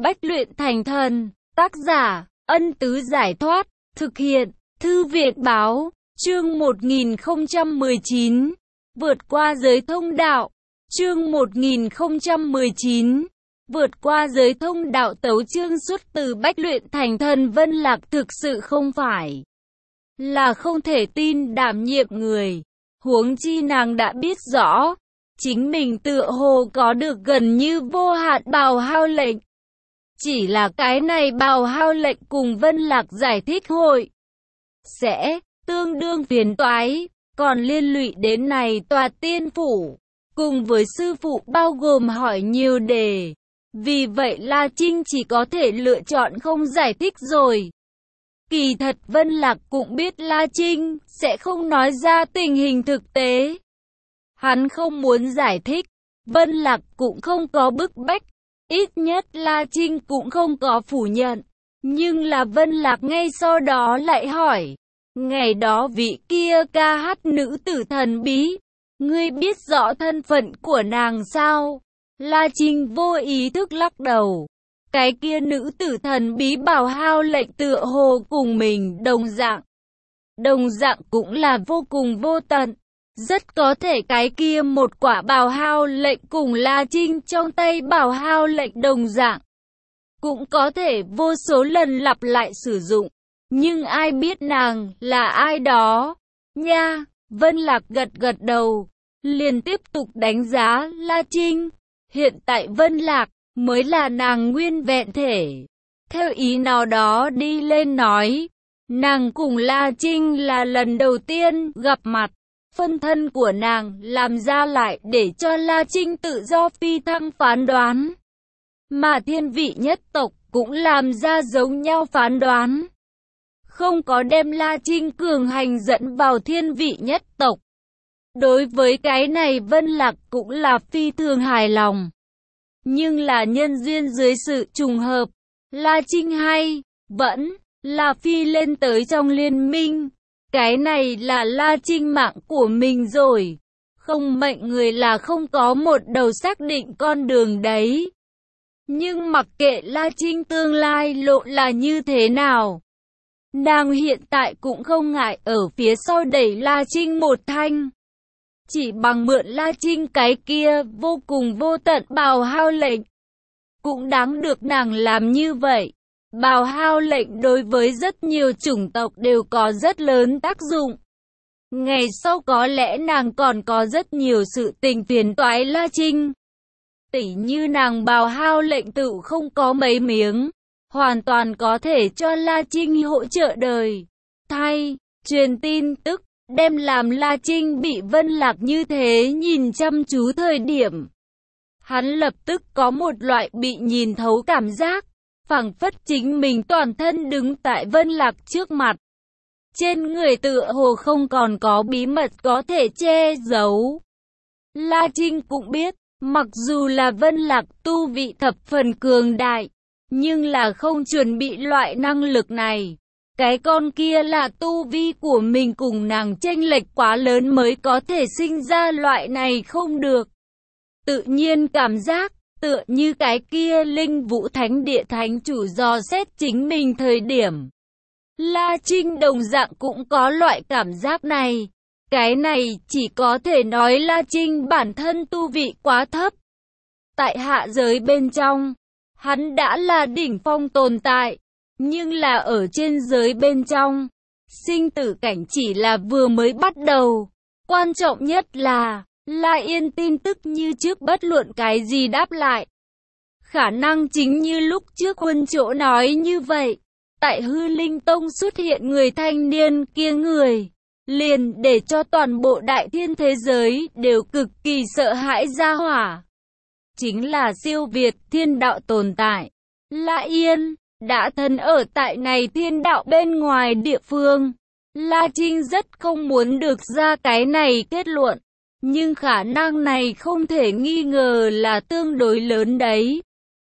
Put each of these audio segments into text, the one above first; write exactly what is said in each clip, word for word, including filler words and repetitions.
Bách luyện thành thần. Tác giả, Ân Tứ Giải Thoát. Thực hiện, Thư viện Báo. Chương một nghìn không trăm mười chín. Vượt qua giới thông đạo. Chương một nghìn không trăm mười chín. Vượt qua giới thông đạo. Tấu chương xuất từ Bách luyện thành thần. Vân Lạc thực sự không phải là không thể tin đảm nhiệm người. Huống chi nàng đã biết rõ, chính mình tựa hồ có được gần như vô hạn bào hao lệnh. Chỉ là cái này bào hao lệnh cùng Vân Lạc giải thích hội sẽ tương đương phiền toái, còn liên lụy đến này tòa tiên phủ, cùng với sư phụ bao gồm hỏi nhiều đề. Vì vậy La Trinh chỉ có thể lựa chọn không giải thích rồi. Kỳ thật Vân Lạc cũng biết La Trinh sẽ không nói ra tình hình thực tế. Hắn không muốn giải thích, Vân Lạc cũng không có bức bách, ít nhất La Trinh cũng không có phủ nhận. Nhưng là Vân Lạc ngay sau đó lại hỏi, ngày đó vị kia ca hát nữ tử thần bí, ngươi biết rõ thân phận của nàng sao? La Trinh vô ý thức lắc đầu. Cái kia nữ tử thần bí bào hao lệnh tựa hồ cùng mình đồng dạng. Đồng dạng cũng là vô cùng vô tận. Rất có thể cái kia một quả bào hao lệnh cùng La Trinh trong tay bào hao lệnh đồng dạng. Cũng có thể vô số lần lặp lại sử dụng. Nhưng ai biết nàng là ai đó? Nha, Vân Lạc gật gật đầu. Liền tiếp tục đánh giá La Trinh. Hiện tại Vân Lạc mới là nàng nguyên vẹn thể. Theo ý nào đó đi lên nói, nàng cùng La Trinh là lần đầu tiên gặp mặt. Phân thân của nàng làm ra lại để cho La Trinh tự do phi thăng phán đoán. Mà thiên vị nhất tộc cũng làm ra giống nhau phán đoán. Không có đem La Trinh cường hành dẫn vào thiên vị nhất tộc. Đối với cái này Vân Lạc cũng là phi thường hài lòng. Nhưng là nhân duyên dưới sự trùng hợp, La Trinh hay vẫn là phi lên tới trong liên minh. Cái này là La Trinh mạng của mình rồi. Không mệnh người là không có một đầu xác định con đường đấy. Nhưng mặc kệ La Trinh tương lai lộ là như thế nào, nàng hiện tại cũng không ngại ở phía sau đẩy La Trinh một thanh. Chỉ bằng mượn La Trinh cái kia vô cùng vô tận bào hao lệnh, cũng đáng được nàng làm như vậy. Bào hao lệnh đối với rất nhiều chủng tộc đều có rất lớn tác dụng. Ngày sau có lẽ nàng còn có rất nhiều sự tình phiền toái La Trinh. Tỉ như nàng bào hao lệnh tự không có mấy miếng, hoàn toàn có thể cho La Trinh hỗ trợ đời thay, truyền tin tức, đem làm La Trinh bị Vân Lạc như thế nhìn chăm chú thời điểm. Hắn lập tức có một loại bị nhìn thấu cảm giác, phảng phất chính mình toàn thân đứng tại Vân Lạc trước mặt. Trên người tựa hồ không còn có bí mật có thể che giấu. La Trinh cũng biết, mặc dù là Vân Lạc tu vị thập phần cường đại, nhưng là không chuẩn bị loại năng lực này. Cái con kia là tu vi của mình cùng nàng chênh lệch quá lớn mới có thể sinh ra loại này không được. Tự nhiên cảm giác, tựa như cái kia Linh Vũ Thánh Địa Thánh Chủ dò xét chính mình thời điểm. La Trinh đồng dạng cũng có loại cảm giác này. Cái này chỉ có thể nói La Trinh bản thân tu vị quá thấp. Tại hạ giới bên trong, hắn đã là đỉnh phong tồn tại. Nhưng là ở trên giới bên trong, sinh tử cảnh chỉ là vừa mới bắt đầu. Quan trọng nhất là, La Yên tin tức như trước bất luận cái gì đáp lại. Khả năng chính như lúc trước Huân Chỗ nói như vậy. Tại Hư Linh Tông xuất hiện người thanh niên kia người, liền để cho toàn bộ đại thiên thế giới đều cực kỳ sợ hãi ra hỏa. Chính là siêu việt thiên đạo tồn tại. La Yên đã thân ở tại này thiên đạo bên ngoài địa phương. La Trinh rất không muốn được ra cái này kết luận. Nhưng khả năng này không thể nghi ngờ là tương đối lớn đấy.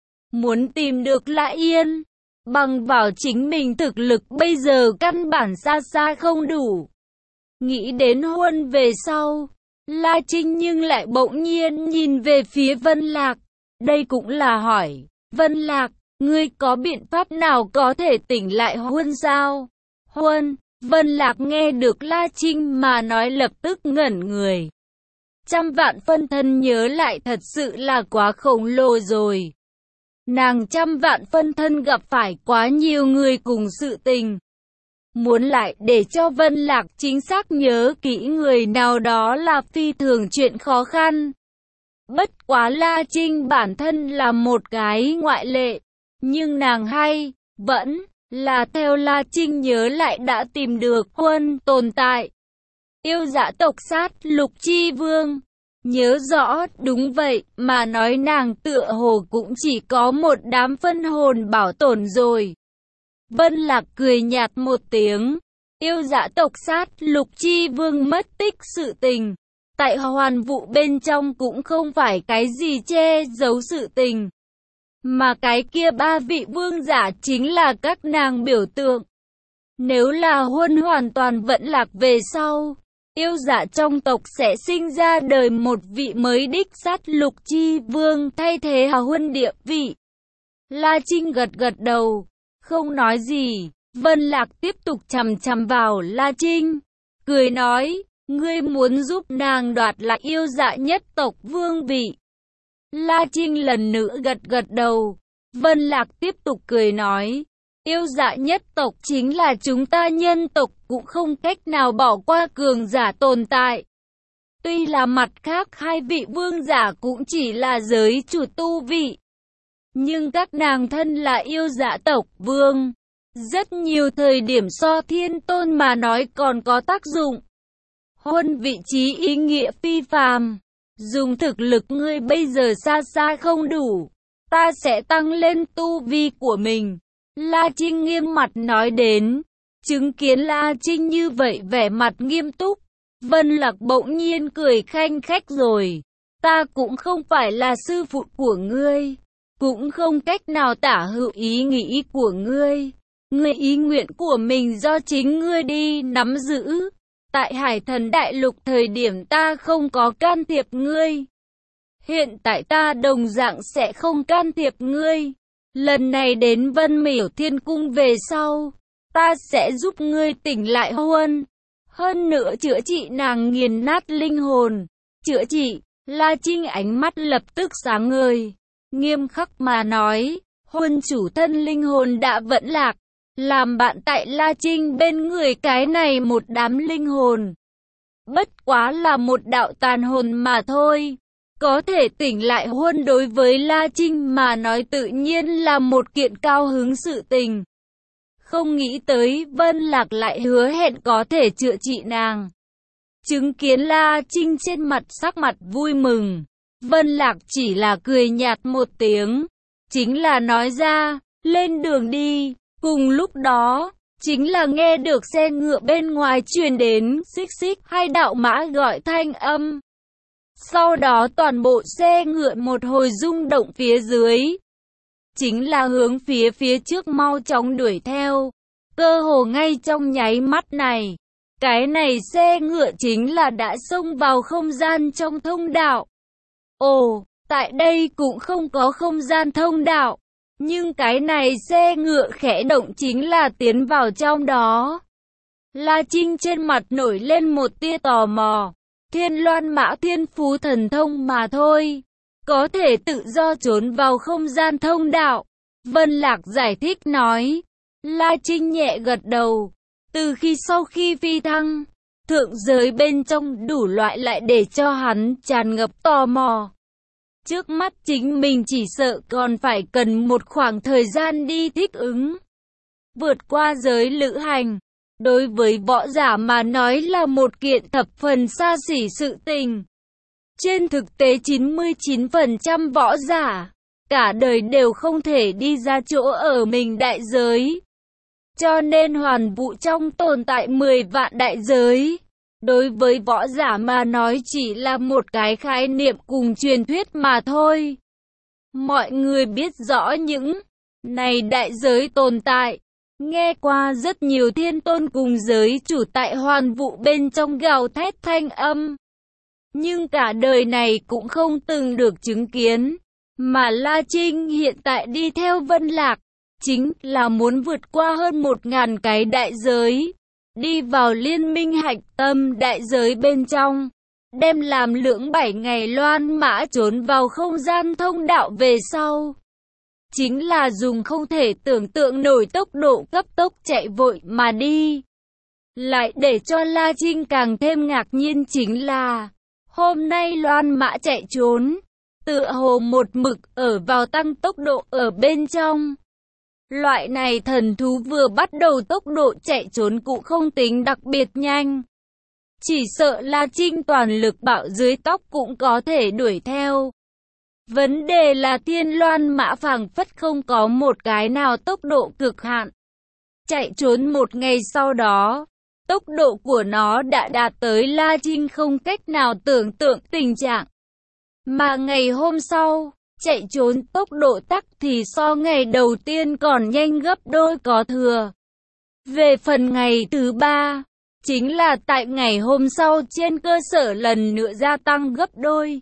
Muốn tìm được La Yên, bằng vào chính mình thực lực bây giờ căn bản xa xa không đủ. Nghĩ đến Huân về sau, La Trinh nhưng lại bỗng nhiên nhìn về phía Vân Lạc. Đây cũng là hỏi, Vân Lạc, Ngươi có biện pháp nào có thể tỉnh lại Huân sao? Huân, Vân Lạc nghe được La Trinh mà nói lập tức ngẩn người. Trăm vạn phân thân nhớ lại thật sự là quá khổng lồ rồi. Nàng trăm vạn phân thân gặp phải quá nhiều người cùng sự tình. Muốn lại để cho Vân Lạc chính xác nhớ kỹ người nào đó là phi thường chuyện khó khăn. Bất quá La Trinh bản thân là một cái ngoại lệ. Nhưng nàng hay, vẫn là theo La Trinh nhớ lại đã tìm được Huân tồn tại. Yêu dã tộc sát lục chi vương. Nhớ rõ, đúng vậy, mà nói nàng tựa hồ cũng chỉ có một đám phân hồn bảo tồn rồi. Vân Lạc cười nhạt một tiếng. Yêu dã tộc sát lục chi vương mất tích sự tình. Tại hoàn vụ bên trong cũng không phải cái gì che giấu sự tình. Mà cái kia ba vị vương giả chính là các nàng biểu tượng. Nếu là Huân hoàn toàn vẫn lạc về sau, yêu dạ trong tộc sẽ sinh ra đời một vị mới đích sát lục chi vương thay thế Hà Huân địa vị. La Trinh gật gật đầu, không nói gì. Vân Lạc tiếp tục chằm chằm vào La Trinh, cười nói, ngươi muốn giúp nàng đoạt lại yêu dạ nhất tộc vương vị. La Trinh lần nữa gật gật đầu. Vân Lạc tiếp tục cười nói, yêu dạ nhất tộc chính là chúng ta nhân tộc cũng không cách nào bỏ qua cường giả tồn tại. Tuy là mặt khác hai vị vương giả cũng chỉ là giới chủ tu vị. Nhưng các nàng thân là yêu dạ tộc vương. Rất nhiều thời điểm so thiên tôn mà nói còn có tác dụng. Huân vị trí ý nghĩa phi phàm. Dùng thực lực ngươi bây giờ xa xa không đủ. Ta sẽ tăng lên tu vi của mình. La Trinh nghiêm mặt nói đến. Chứng kiến La Trinh như vậy vẻ mặt nghiêm túc. Vân Lạc bỗng nhiên cười khanh khách rồi. Ta cũng không phải là sư phụ của ngươi. Cũng không cách nào tả hữu ý nghĩ của ngươi. Ngươi ý nguyện của mình do chính ngươi đi nắm giữ. Tại Hải Thần Đại Lục thời điểm ta không có can thiệp ngươi. Hiện tại ta đồng dạng sẽ không can thiệp ngươi. Lần này đến Vân Miểu Thiên Cung về sau, ta sẽ giúp ngươi tỉnh lại Huân. Hơn nữa chữa trị nàng nghiền nát linh hồn. Chữa trị, La Trinh ánh mắt lập tức sáng ngời. Nghiêm khắc mà nói, Huân chủ thân linh hồn đã vẫn lạc. Làm bạn tại La Trinh bên người cái này một đám linh hồn. Bất quá là một đạo tàn hồn mà thôi. Có thể tỉnh lại Huân đối với La Trinh mà nói tự nhiên là một kiện cao hứng sự tình. Không nghĩ tới Vân Lạc lại hứa hẹn có thể chữa trị nàng. Chứng kiến La Trinh trên mặt sắc mặt vui mừng. Vân Lạc chỉ là cười nhạt một tiếng. Chính là nói ra, lên đường đi. Cùng lúc đó, chính là nghe được xe ngựa bên ngoài truyền đến, xích xích hai đạo mã gọi thanh âm. Sau đó toàn bộ xe ngựa một hồi rung động phía dưới. Chính là hướng phía phía trước mau chóng đuổi theo. Cơ hồ ngay trong nháy mắt này, cái này xe ngựa chính là đã xông vào không gian trong thông đạo. Ồ, tại đây cũng không có không gian thông đạo. Nhưng cái này xe ngựa khẽ động chính là tiến vào trong đó. La Trinh trên mặt nổi lên một tia tò mò. Thiên Loan Mã Thiên Phú thần thông mà thôi. Có thể tự do trốn vào không gian thông đạo. Vân Lạc giải thích nói. La Trinh nhẹ gật đầu. Từ khi sau khi phi thăng, thượng giới bên trong đủ loại lại để cho hắn tràn ngập tò mò. Trước mắt chính mình chỉ sợ còn phải cần một khoảng thời gian đi thích ứng. Vượt qua giới lữ hành, đối với võ giả mà nói là một kiện thập phần xa xỉ sự tình. Trên thực tế chín mươi chín phần trăm võ giả, cả đời đều không thể đi ra chỗ ở mình đại giới. Cho nên hoàn vụ trong tồn tại mười vạn đại giới. Đối với võ giả mà nói chỉ là một cái khái niệm cùng truyền thuyết mà thôi. Mọi người biết rõ những này đại giới tồn tại. Nghe qua rất nhiều thiên tôn cùng giới chủ tại hoàn vụ bên trong gào thét thanh âm. Nhưng cả đời này cũng không từng được chứng kiến. Mà La Trinh hiện tại đi theo Vân Lạc, chính là muốn vượt qua hơn một ngàn cái đại giới, đi vào liên minh hạch tâm đại giới bên trong, đem làm lưỡng bảy ngày loan mã trốn vào không gian thông đạo về sau. Chính là dùng không thể tưởng tượng nổi tốc độ cấp tốc chạy vội mà đi. Lại để cho La Trinh càng thêm ngạc nhiên chính là, hôm nay loan mã chạy trốn, tựa hồ một mực ở vào tăng tốc độ ở bên trong. Loại này thần thú vừa bắt đầu tốc độ chạy trốn cũng không tính đặc biệt nhanh. Chỉ sợ La Trinh toàn lực bạo dưới tóc cũng có thể đuổi theo. Vấn đề là thiên loan mã phảng phất không có một cái nào tốc độ cực hạn. Chạy trốn một ngày sau đó, tốc độ của nó đã đạt tới La Trinh không cách nào tưởng tượng tình trạng. Mà ngày hôm sau, chạy trốn tốc độ tắc thì so ngày đầu tiên còn nhanh gấp đôi có thừa. Về phần ngày thứ ba, chính là tại ngày hôm sau trên cơ sở lần nữa gia tăng gấp đôi.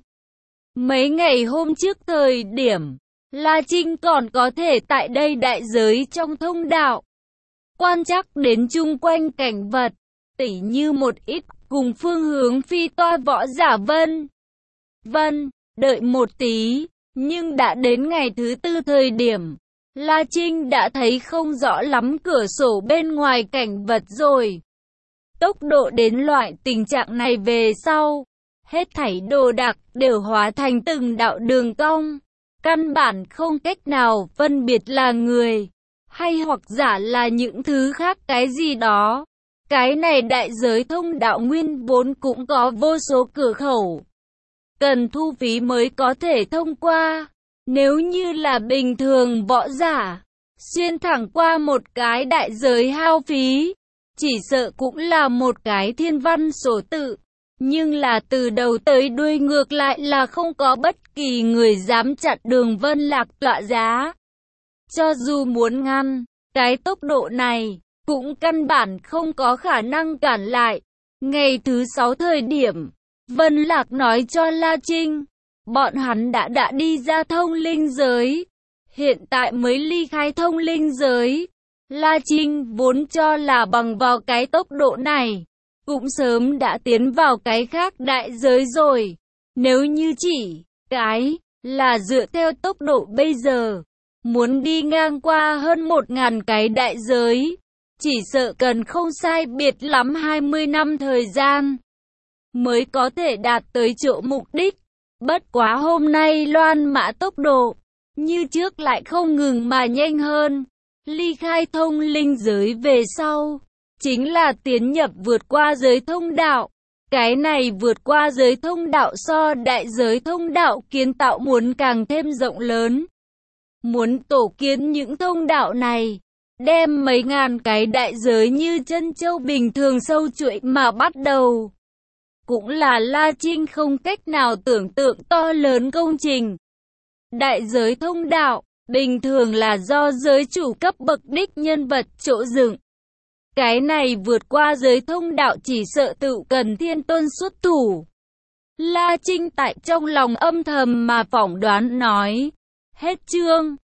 Mấy ngày hôm trước thời điểm, La Trinh còn có thể tại đây đại giới trong thông đạo quan trắc đến chung quanh cảnh vật, tỉ như một ít cùng phương hướng phi toa võ giả Vân. Vân, đợi một tí, nhưng đã đến ngày thứ tư thời điểm, La Trinh đã thấy không rõ lắm cửa sổ bên ngoài cảnh vật rồi. Tốc độ đến loại tình trạng này về sau, hết thảy đồ đạc đều hóa thành từng đạo đường cong, căn bản không cách nào phân biệt là người, hay hoặc giả là những thứ khác cái gì đó. Cái này đại giới thông đạo nguyên vốn cũng có vô số cửa khẩu, cần thu phí mới có thể thông qua. Nếu như là bình thường võ giả, xuyên thẳng qua một cái đại giới hao phí, chỉ sợ cũng là một cái thiên văn số tự. Nhưng là từ đầu tới đuôi ngược lại là không có bất kỳ người dám chặn đường Vân Lạc tọa giá. Cho dù muốn ngăn, cái tốc độ này, cũng căn bản không có khả năng cản lại. Ngày thứ sáu thời điểm, Vân Lạc nói cho La Trinh, bọn hắn đã đã đi ra thông linh giới, hiện tại mới ly khai thông linh giới. La Trinh vốn cho là bằng vào cái tốc độ này, cũng sớm đã tiến vào cái khác đại giới rồi. Nếu như chỉ cái là dựa theo tốc độ bây giờ, muốn đi ngang qua hơn một ngàn cái đại giới, chỉ sợ cần không sai biệt lắm hai mươi năm thời gian mới có thể đạt tới chỗ mục đích. Bất quá hôm nay loan mã tốc độ như trước lại không ngừng mà nhanh hơn. Ly khai thông linh giới về sau, chính là tiến nhập vượt qua giới thông đạo. Cái này vượt qua giới thông đạo so đại giới thông đạo kiến tạo muốn càng thêm rộng lớn. Muốn tổ kiến những thông đạo này, đem mấy ngàn cái đại giới như chân châu bình thường sâu chuỗi mà bắt đầu. Cũng là La Trinh không cách nào tưởng tượng to lớn công trình. Đại giới thông đạo, bình thường là do giới chủ cấp bậc đích nhân vật chỗ dựng. Cái này vượt qua giới thông đạo chỉ sợ tự cần thiên tôn xuất thủ. La Trinh tại trong lòng âm thầm mà phỏng đoán nói. Hết chương.